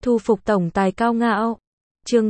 Thu phục tổng tài cao ngạo. Chương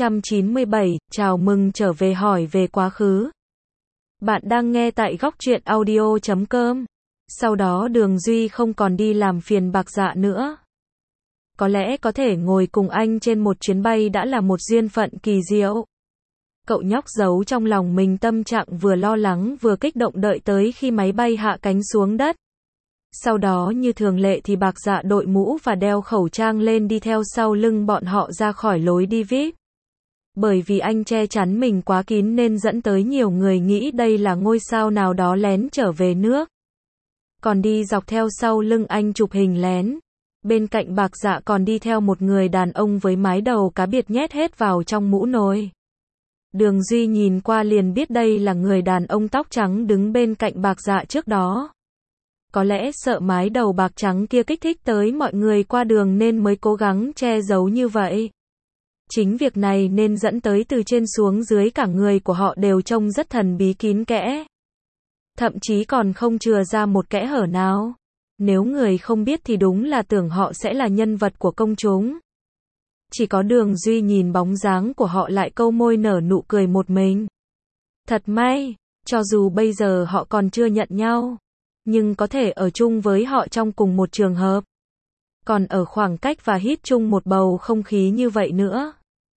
497, chào mừng trở về hỏi về quá khứ. Bạn đang nghe tại góc truyện audio.com. Sau đó Đường Duy không còn đi làm phiền Bạc Dạ nữa. Có lẽ có thể ngồi cùng anh trên một chuyến bay đã là một duyên phận kỳ diệu. Cậu nhóc giấu trong lòng mình tâm trạng vừa lo lắng vừa kích động đợi tới khi máy bay hạ cánh xuống đất. Sau đó như thường lệ thì Bạc Dạ đội mũ và đeo khẩu trang lên đi theo sau lưng bọn họ ra khỏi lối đi VIP. Bởi vì anh che chắn mình quá kín nên dẫn tới nhiều người nghĩ đây là ngôi sao nào đó lén trở về nước. Còn đi dọc theo sau lưng anh chụp hình lén. Bên cạnh Bạc Dạ còn đi theo một người đàn ông với mái đầu cá biệt nhét hết vào trong mũ nồi. Đường Duy nhìn qua liền biết đây là người đàn ông tóc trắng đứng bên cạnh Bạc Dạ trước đó. Có lẽ sợ mái đầu bạc trắng kia kích thích tới mọi người qua đường nên mới cố gắng che giấu như vậy. Chính việc này nên dẫn tới từ trên xuống dưới cả người của họ đều trông rất thần bí kín kẽ. Thậm chí còn không chừa ra một kẽ hở nào. Nếu người không biết thì đúng là tưởng họ sẽ là nhân vật của công chúng. Chỉ có Đường Duy nhìn bóng dáng của họ lại câu môi nở nụ cười một mình. Thật may, cho dù bây giờ họ còn chưa nhận nhau, nhưng có thể ở chung với họ trong cùng một trường hợp. Còn ở khoảng cách và hít chung một bầu không khí như vậy nữa.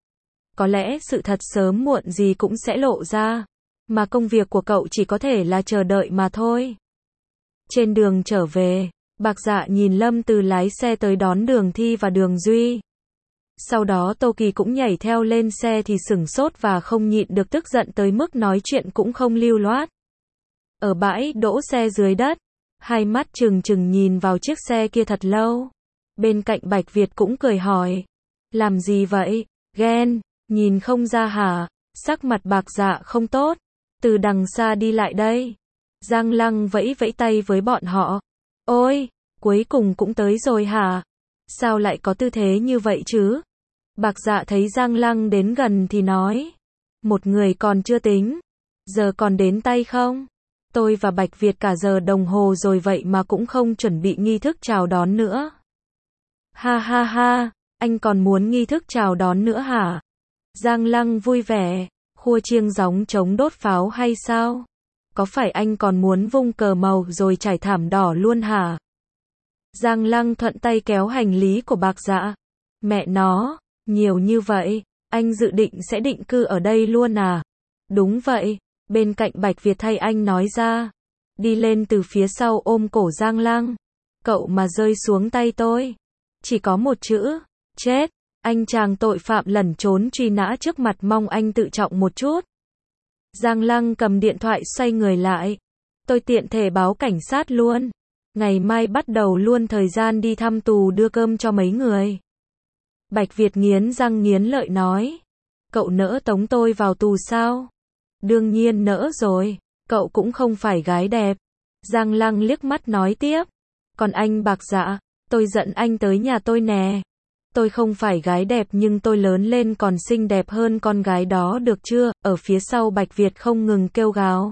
Có lẽ sự thật sớm muộn gì cũng sẽ lộ ra, mà công việc của cậu chỉ có thể là chờ đợi mà thôi. Trên đường trở về, Bạc Dạ nhìn Lâm Từ lái xe tới đón Đường Thi và Đường Duy. Sau đó Tô Kỳ cũng nhảy theo lên xe thì sửng sốt và không nhịn được tức giận tới mức nói chuyện cũng không lưu loát. Ở bãi đỗ xe dưới đất, hai mắt trừng trừng nhìn vào chiếc xe kia thật lâu. Bên cạnh Bạch Việt cũng cười hỏi. Làm gì vậy? Ghen, nhìn không ra hả? Sắc mặt Bạc Dạ không tốt. Từ đằng xa đi lại đây. Giang Lăng vẫy vẫy tay với bọn họ. Ôi, cuối cùng cũng tới rồi hả? Sao lại có tư thế như vậy chứ? Bạc Dạ thấy Giang Lăng đến gần thì nói. Một người còn chưa tính. Giờ còn đến tay không? Tôi và Bạch Việt cả giờ đồng hồ rồi vậy mà cũng không chuẩn bị nghi thức chào đón nữa. Ha ha ha, anh còn muốn nghi thức chào đón nữa hả? Giang Lăng vui vẻ, khua chiêng gióng trống đốt pháo hay sao? Có phải anh còn muốn vung cờ màu rồi trải thảm đỏ luôn hả? Giang Lăng thuận tay kéo hành lý của Bạc Dạ. Mẹ nó, nhiều như vậy, anh dự định sẽ định cư ở đây luôn à? Đúng vậy. Bên cạnh Bạch Việt thay anh nói ra. Đi lên từ phía sau ôm cổ Giang Lăng. Cậu mà rơi xuống tay tôi. Chỉ có một chữ. Chết. Anh chàng tội phạm lẩn trốn truy nã trước mặt mong anh tự trọng một chút. Giang Lăng cầm điện thoại xoay người lại. Tôi tiện thể báo cảnh sát luôn. Ngày mai bắt đầu luôn thời gian đi thăm tù đưa cơm cho mấy người. Bạch Việt nghiến răng nghiến lợi nói. Cậu nỡ tống tôi vào tù sao? Đương nhiên nỡ rồi, cậu cũng không phải gái đẹp. Giang Lăng liếc mắt nói tiếp. Còn anh Bạc Dạ, tôi dẫn anh tới nhà tôi nè. Tôi không phải gái đẹp nhưng tôi lớn lên còn xinh đẹp hơn con gái đó được chưa? Ở phía sau Bạch Việt không ngừng kêu gào.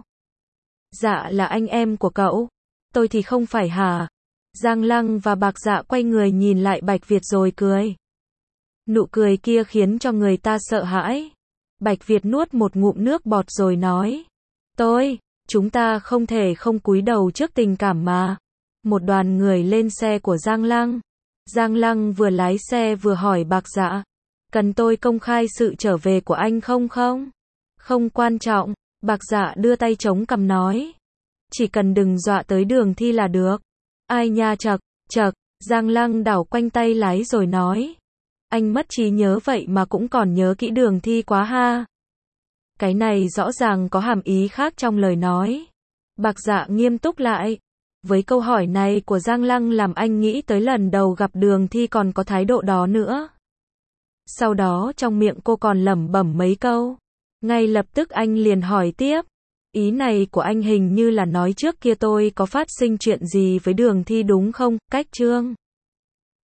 Dạ là anh em của cậu. Tôi thì không phải hả? Giang Lăng và Bạc Dạ quay người nhìn lại Bạch Việt rồi cười. Nụ cười kia khiến cho người ta sợ hãi. Bạch Việt nuốt một ngụm nước bọt rồi nói. Chúng ta không thể không cúi đầu trước tình cảm mà. Một đoàn người lên xe của Giang Lăng. Giang Lăng vừa lái xe vừa hỏi Bạc Dạ. Cần tôi công khai sự trở về của anh không? Không quan trọng. Bạc Dạ đưa tay chống cằm nói. Chỉ cần đừng dọa tới Đường Thi là được. Ai nha chậc. Giang Lăng đảo quanh tay lái rồi nói. Anh mất trí nhớ vậy mà cũng còn nhớ kỹ Đường Thi quá ha. Cái này rõ ràng có hàm ý khác trong lời nói. Bạc Dạ nghiêm túc lại. Với câu hỏi này của Giang Lăng làm anh nghĩ tới lần đầu gặp Đường Thi còn có thái độ đó nữa. Sau đó trong miệng cô còn lẩm bẩm mấy câu. Ngay lập tức anh liền hỏi tiếp. Ý này của anh hình như là nói trước kia tôi có phát sinh chuyện gì với Đường Thi đúng không? Cách chương